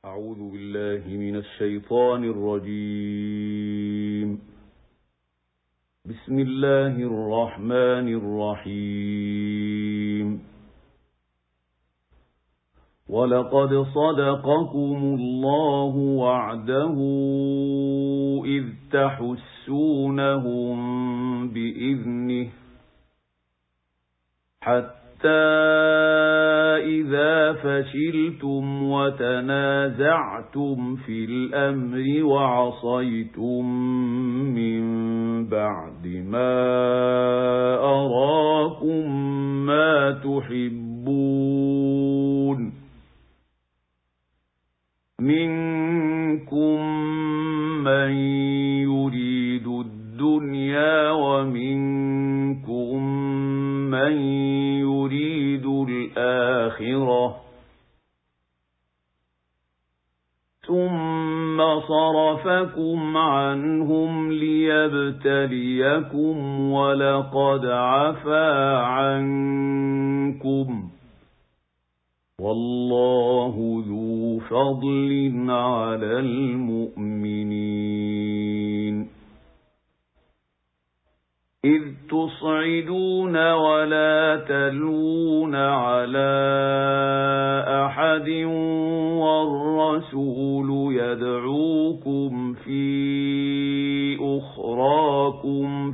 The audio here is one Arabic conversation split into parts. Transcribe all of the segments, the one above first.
أعوذ بالله من الشيطان الرجيم. بسم الله الرحمن الرحيم. ولقد صدقكم الله وعده إذ تحسونهم بإذنه حتى إذا فشلتم وتنازعتم في الأمر وعصيتم من بعد ما أراكم ما تحبون منكم من يريد الدنيا ومنكم من يريد الآخرة ثم صرفكم عنهم ليبتليكم ولقد عفا عنكم والله ذو فضل على المؤمنين. إذ تصعدون ولا تلوون على أحد والرسول يدعوكم في أخراكم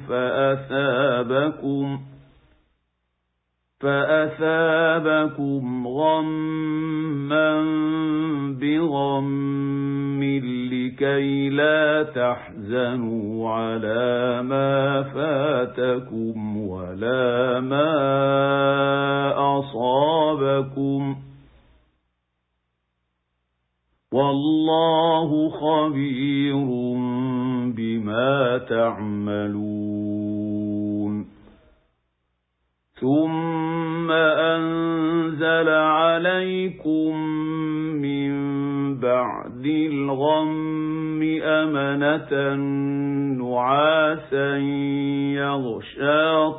فأثابكم غما بغم لكي لا تحزنوا على ما فاتكم ولا ما أصابكم والله خبير بما تعملون. ثم أنزل عليكم من بعد الغم أمنة نعاسا يغشى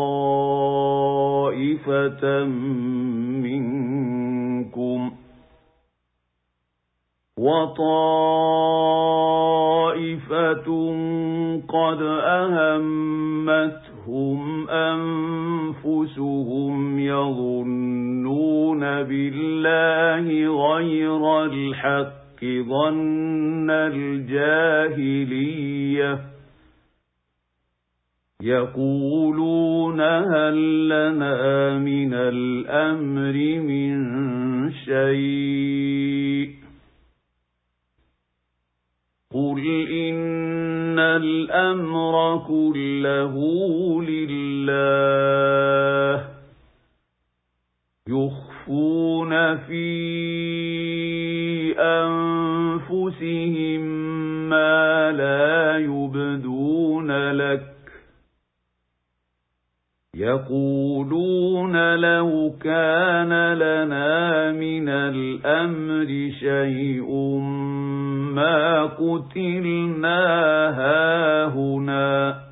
طائفة منكم وطائفة قد أهمتهم أنفسهم يظنون بالله غير الحق ظن الجاهلية يقولون هل لنا من الأمر من شيء قل إن الأمر كله لله يخفون في أنفسهم ما لا يبدون لك يقولون لو كان لنا من الأمر شيء ما قتلنا هاهنا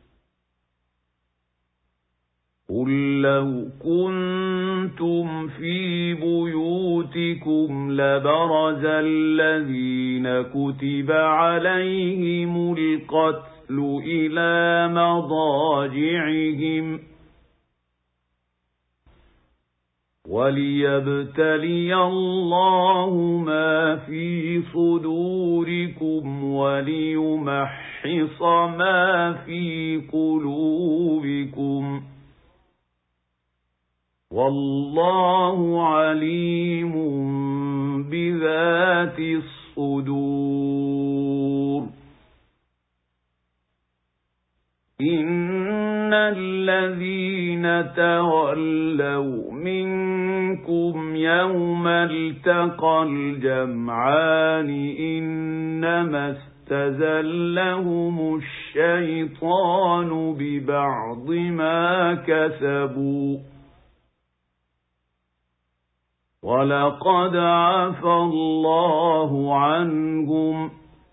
قل لو كنتم في بيوتكم لبرز الذين كتب عليهم القتل إلى مضاجعهم وليبتلي الله ما في صدوركم وليمحص ما في قلوبكم والله عليم بذات الصدور. إن الذين تولوا منكم يوم التقى الجمعان إنما استزلهم الشيطان ببعض ما كسبوا ولقد عفا الله عنهم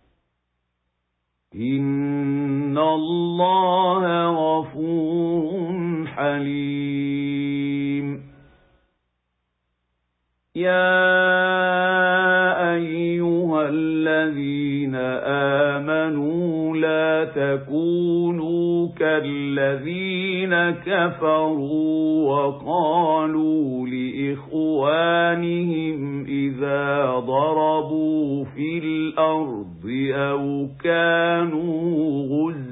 إن الله غفور حليم. يا أيها تكونوا كالذين كفروا وقالوا لإخوانهم إذا ضربوا في الأرض أو كانوا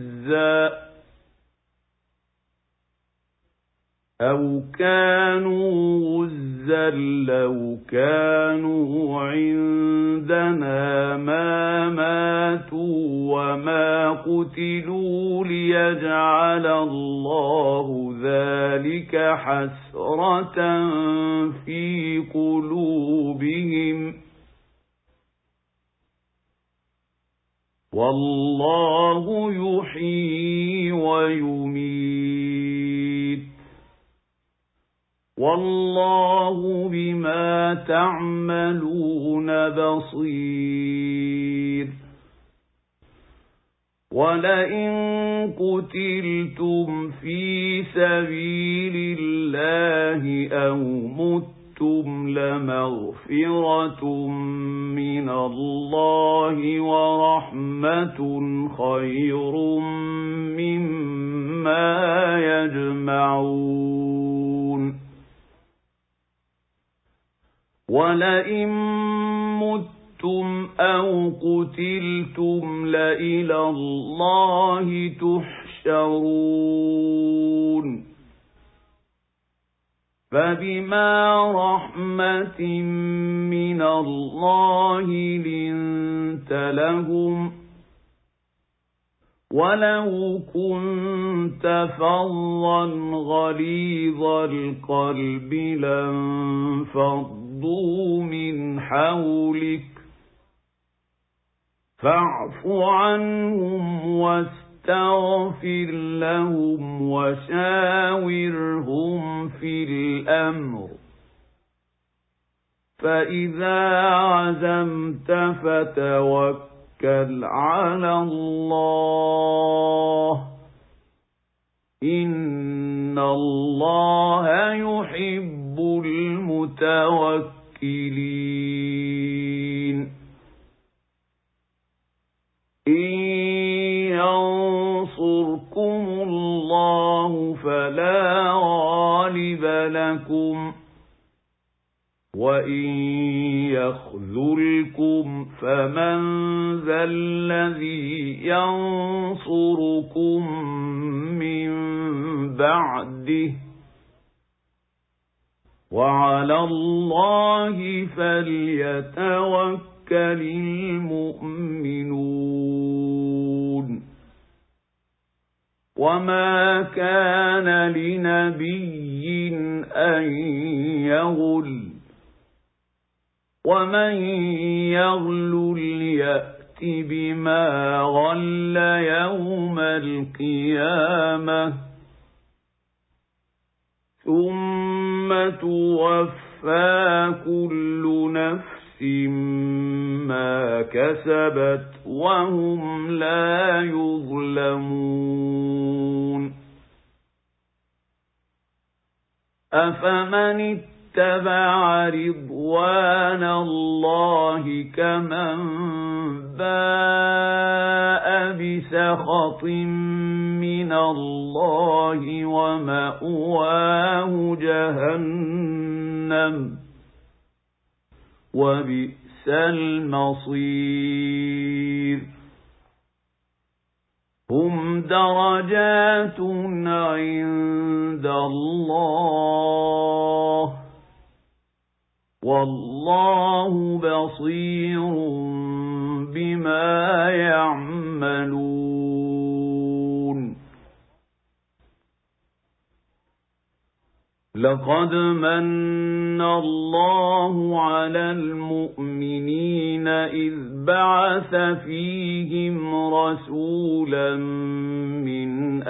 غزا لو كانوا عندنا ما ماتوا وما قتلوا ليجعل الله ذلك حسرة في قلوبهم والله يحيي ويميت والله بما تعملون بصير ولئن قتلتم في سبيل الله أو متم لمغفرة من الله ورحمة خير مما يجمعون ولئن متم أو قتلتم لإلى الله تحشرون فبما رحمة من الله لنت لهم ولو كنت فظا غليظ القلب لانفضوا من حولك فاعف عنهم واستغفر لهم وشاورهم في الأمر فإذا عزمت فتوكل على الله إن الله يحب المتوكلين إن ينصركم الله فلا غالب لكم وإن يخذلكم فمن ذا الذي ينصركم من بعده وعلى الله فليتوكل المؤمنون وما كان لنبي أن يغل ومن يغل يأت بما غل يوم القيامة ثم توفى كل نفس ما كسبت وهم لا يظلمون أفمن اتبع رضوان الله كمن باء بسخط من الله ومأواه جهنم وبئس المصير هم درجات عند الله والله بصير بما يعملون لقد من الله على المؤمنين إذ بعث فيهم رسولا من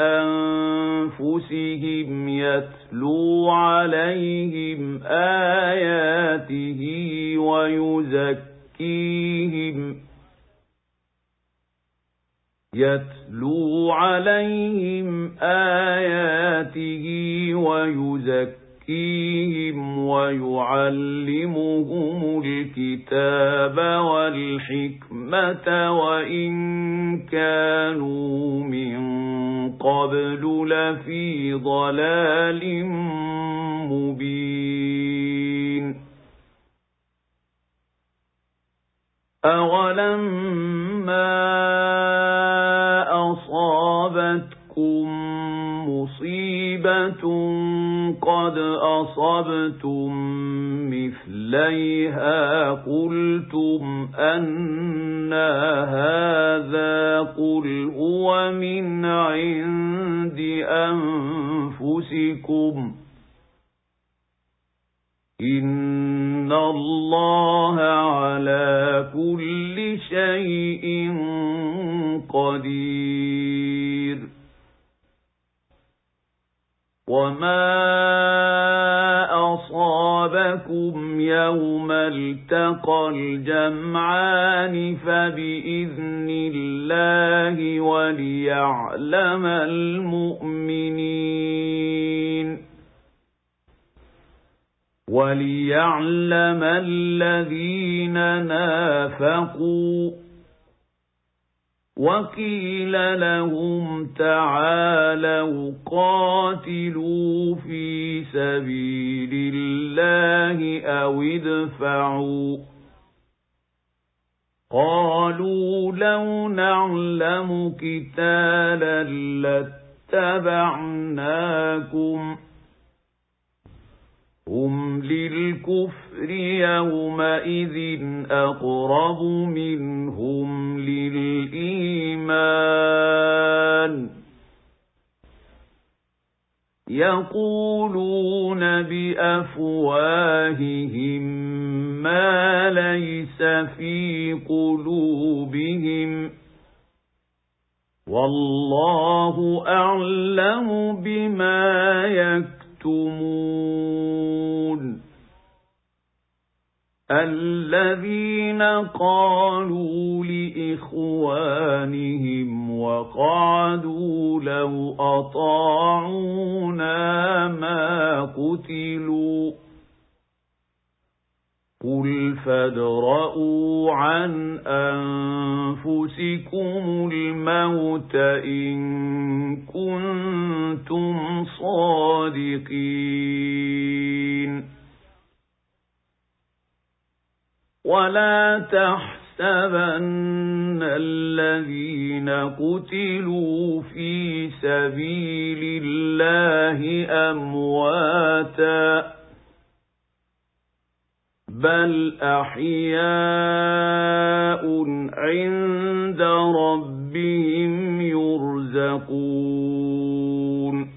أنفسهم يتلو عليهم آياته يزكيهم ويعلمهم الكتاب والحكمة وإن كانوا من قبل لفي ضلال مبين أولما أصابتكم مصيبة قد أصبتم مثليها قلتم أنى هذا قل هو من عند أنفسكم إن الله على كل شيء قدير وما أصابكم يوم التقى الجمعان فبإذن الله وليعلم الذين نافقوا وقيل لهم تعالوا قاتلوا في سبيل الله أو ادفعوا قالوا لو نعلم قتالا لاتبعناكم هم للكفر يومئذ أقرب منهم للإيمان يقولون بأفواههم ما ليس في قلوبهم والله أعلم بما يكتمون الذين قالوا لإخوانهم وقعدوا لو أطاعونا ما قتلوا قل فادرءوا عن أنفسكم الموت إن كنتم صادقين ولا تحسبن الذين قتلوا في سبيل الله أمواتا بل أحياء عند ربهم يرزقون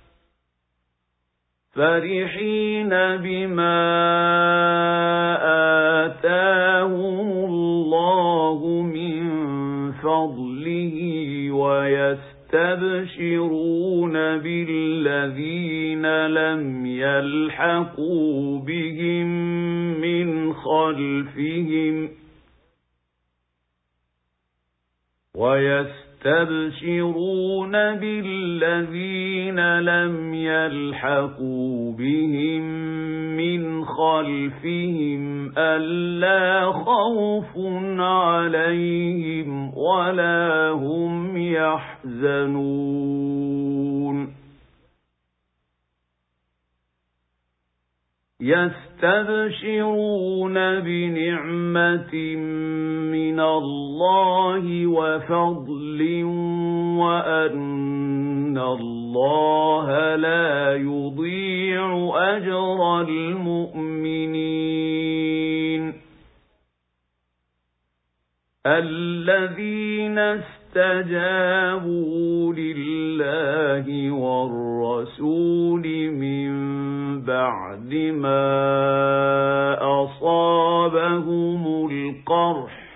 فرحين بما آتاهم الله من فضله ويستبشرون بالذين لم يلحقوا بهم من خلفهم ألا خوف عليهم ولا هم يحزنون يستبشرون بنعمة من الله وفضل وأن الله لا يضيع أجر المؤمنين الذين استجابوا لله والرسول من بعد ما أصابهم القرح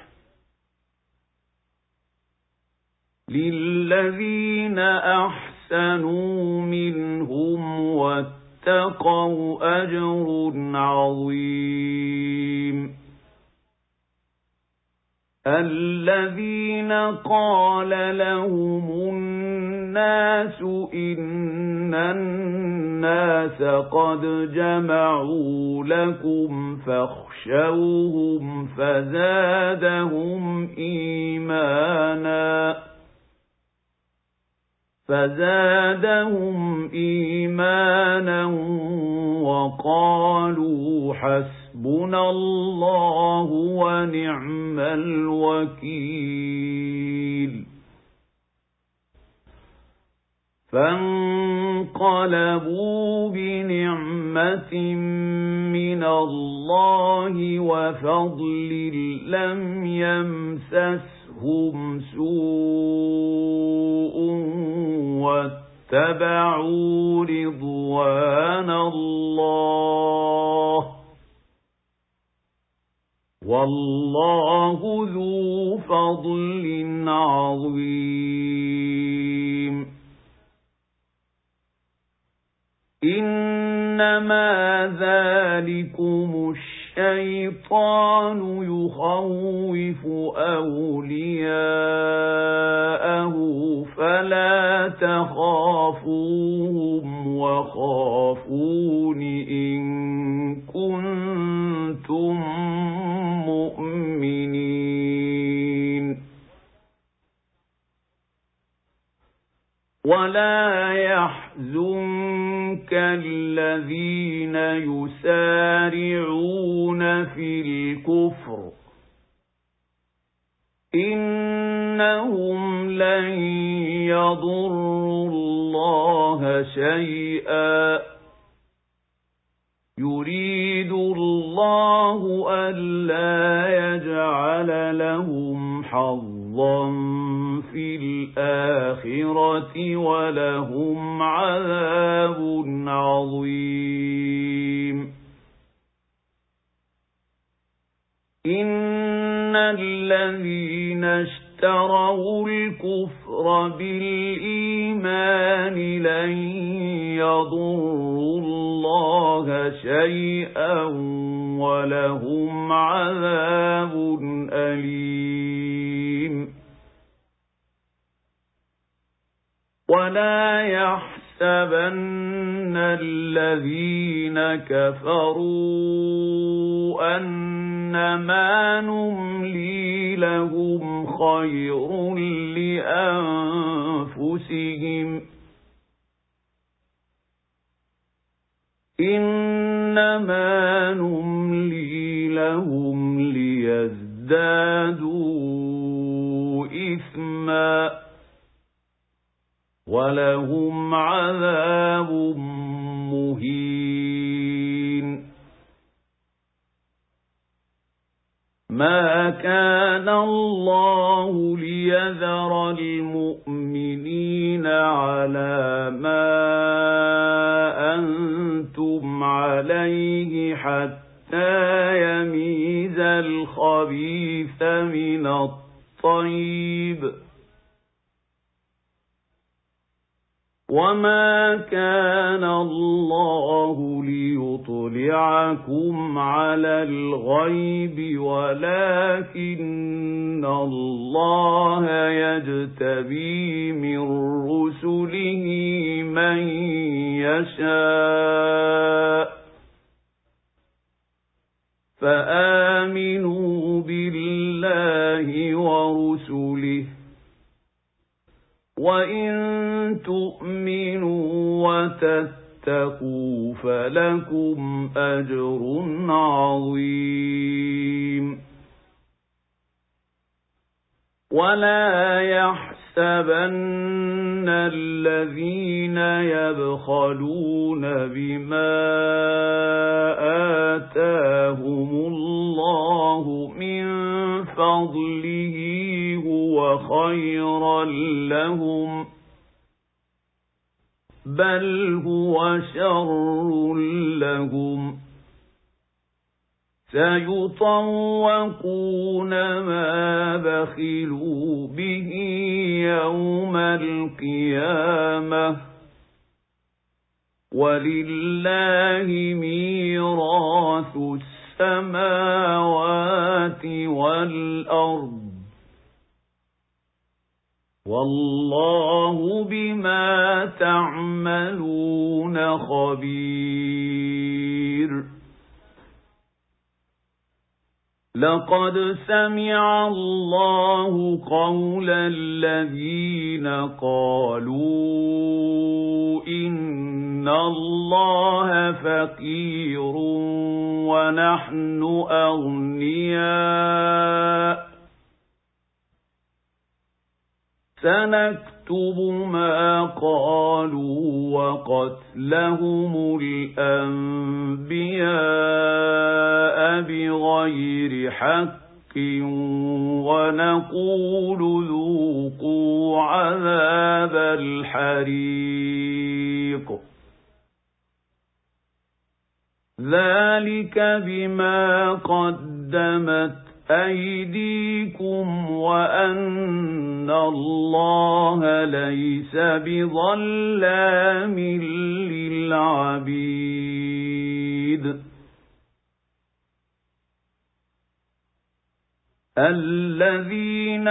للذين أحسنوا منهم واتقوا أجر عظيم الذين قال لهم الناس إن الناس قد جمعوا لكم فاخشوهم فزادهم إيمانا وقالوا حسبنا الله ونعم الوكيل فانقلبوا بنعمة من الله وفضل لم يمسسهم سوء واتبعوا رضوان الله والله ذو فضل عظيم إنما ذلكم الشيطان يخوف أولياءه فلا تخافوهم وخافون إن كنتم مؤمنين ولا يحزنك الذين يسارعون في الكفر إنهم لن يضروا الله شيئا يريد الله ألا يجعل لهم حظا في الآخرة ولهم عذاب عظيم إن الذين اشتروا الكفر بالإيمان لن يضروا الله شيئا ولهم عذاب أليم ولا يحسبن الذين كفروا أنما نملي لهم خير لأنفسهم إنما نملي لهم ليزدادوا إثما ولهم عذاب مهين ما كان الله ليذر المؤمنين على ما أنتم عليه حتى يميز الخبيث من الطيب وما كان الله ليطلعكم على الغيب ولكن الله يجتبي من رسله من يشاء فآمنوا بالله ورسله وإن تؤمنوا وتتقوا فلكم أجر عظيم ولا يحسبن الذين يبخلون بما آتاهم الله من فضله هو خيرا لهم بل هو شر لهم سيطوقون ما بخلوا به يوم القيامة ولله ميراث السماوات والأرض والله بما تعملون خبير لقد سمع الله قول الذين قالوا إن الله فقير ونحن أغنياء سنكتب ما قالوا وقتلهم الأنبياء بغير حق ونقول ذوقوا عذاب الحريق ذلك بما قدمت أيديكم وأن الله ليس بظلام للعبيد الذين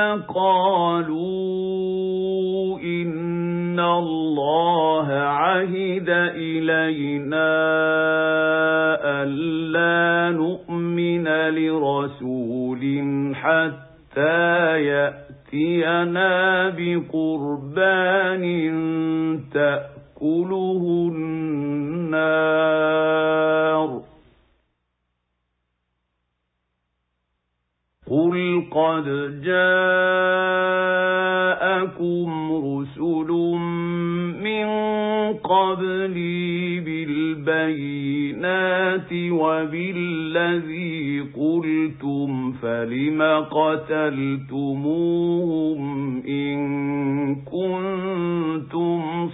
قالوا إن الله عهد إلينا ألا نؤمن لرسول حتى يأتينا بقربان تأكله النار قل قد جاءكم رسل من قبلي بالبينات وبالذي قلتم فلم قتلتموهم إن كنتم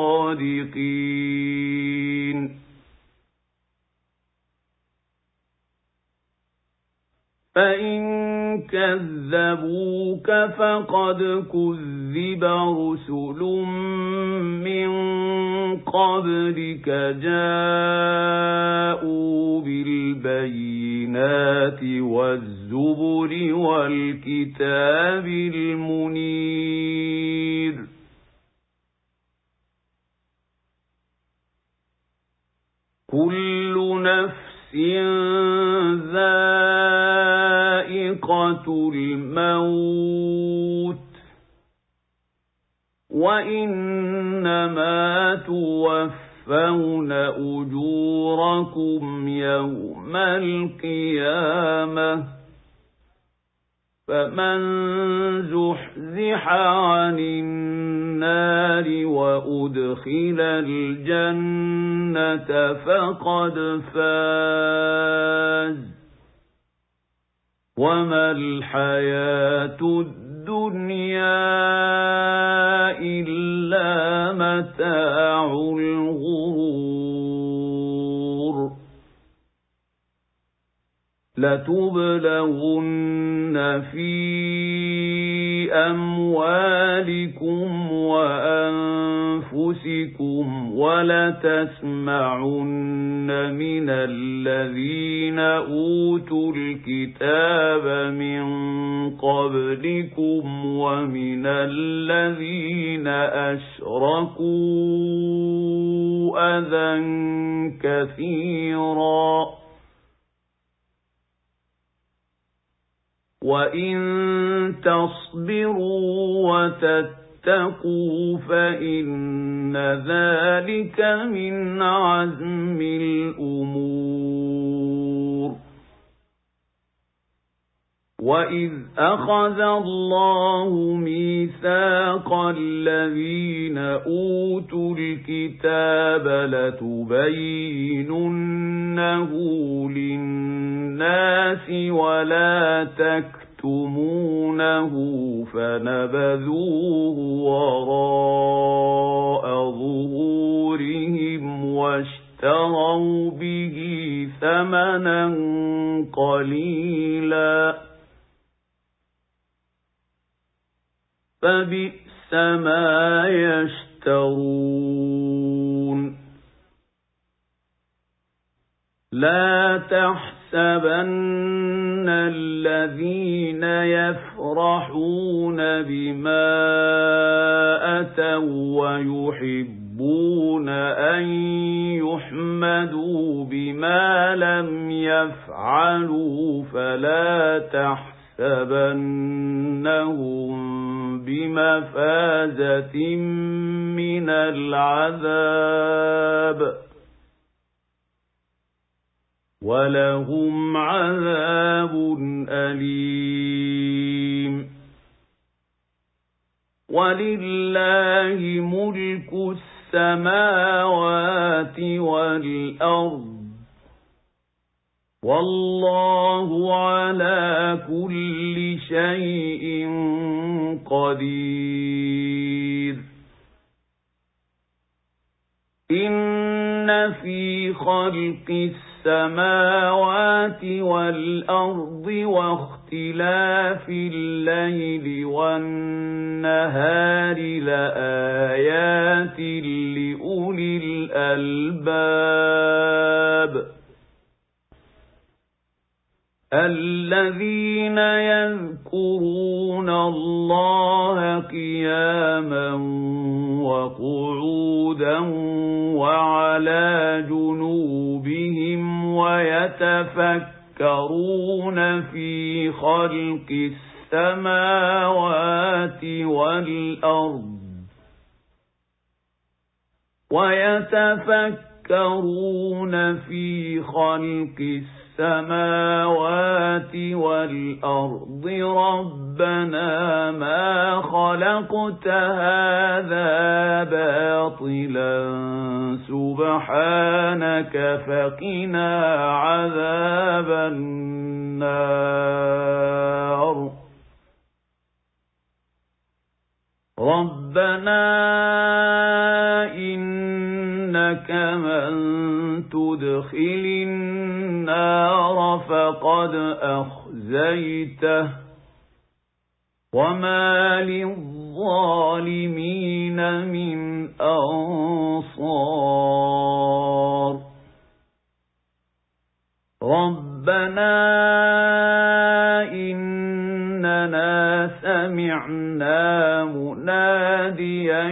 صادقين فإن كذبوك فقد كذب رسل من قبلك جاءوا بالبينات والزبر والكتاب المنير كل نفس ذائقة الموت وإنما توفون أجوركم يوم القيامة فمن زحزح عن النار وأدخل الجنة فقد فاز وما الحياة الدنيا إلا متاع الغرور لتبلغن في أموالكم وأنفسكم ولتسمعن من الذين أوتوا الكتاب من قبلكم ومن الذين أشركوا أذى كثيرا وإن تصبروا وتتقوا فإن ذلك من عزم الأمور وإذ أخذ الله ميثاق الذين أوتوا الكتاب لتبيننه للناس ولا تكتمونه فنبذوه وراء ظهورهم واشتروا به ثمنا قليلا فبئس ما يشترون لا تحسبن الذين يفرحون بما أتوا ويحبون أن يحمدوا بما لم يفعلوا فلا تحسبنهم بمفازة من العذاب ولهم عذاب أليم. ولله ملك السماوات والأرض والله على كل شيء قدير. إن في خلق السماوات والأرض واختلاف الليل والنهار لآيات لأولي الألباب الذين يذكرون الله قياما وقعودا وعلى جنوبهم ويتفكرون في خلق السماوات والأرض ربنا ما خلقت هذا باطلا سبحانك فقنا عذاب النار. ربنا إنك من تدخل النار فقد أخزيته وما للظالمين من أنصار. ربنا إننا سمعنا مناديا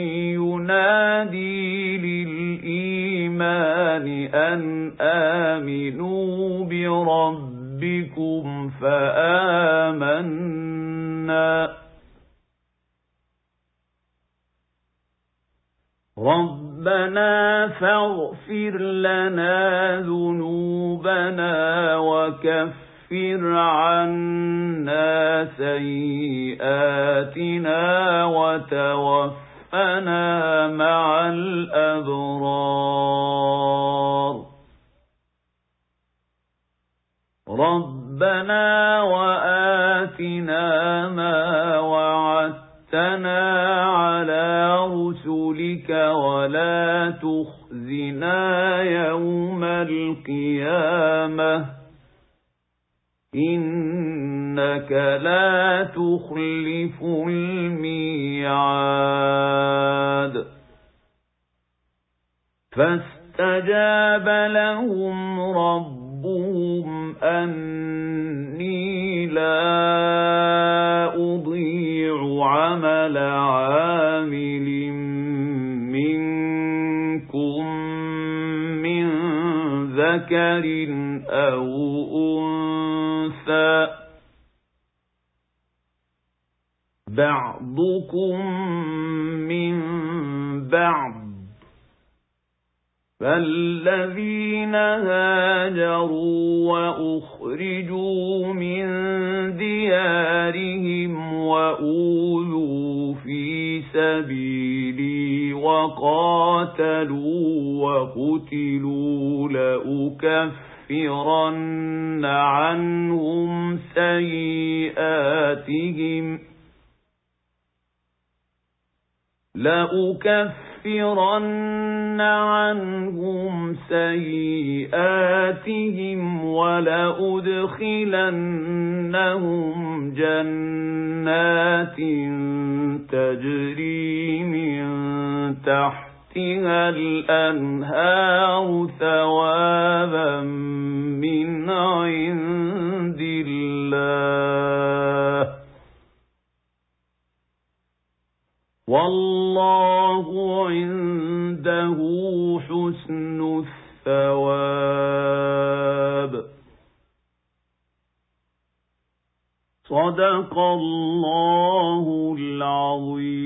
ينادي للإيمان أن آمنوا بربكم فآمنا. ربنا فاغفر لنا ذنوبنا وكفر عنا سيئاتنا وتوفنا مع الأبرار. ربنا وآتنا ما وعدتنا على رسلك ولا تخزنا يوم القيامة إنك لا تخلف الميعاد. فاستجاب لهم ربهم أني لا أضيع عمل عامل منكم من ذكر أو أنثى بعضكم من بعض فالذين هاجروا وأخرجوا من ديارهم وأوذوا في سبيلي وقاتلوا وقتلوا لأكفرن عنهم سيئاتهم ولأدخلنهم جنات تجري من تحتها تحتها الأنهار ثوابا من عند الله والله عنده حسن الثواب. صدق الله العظيم.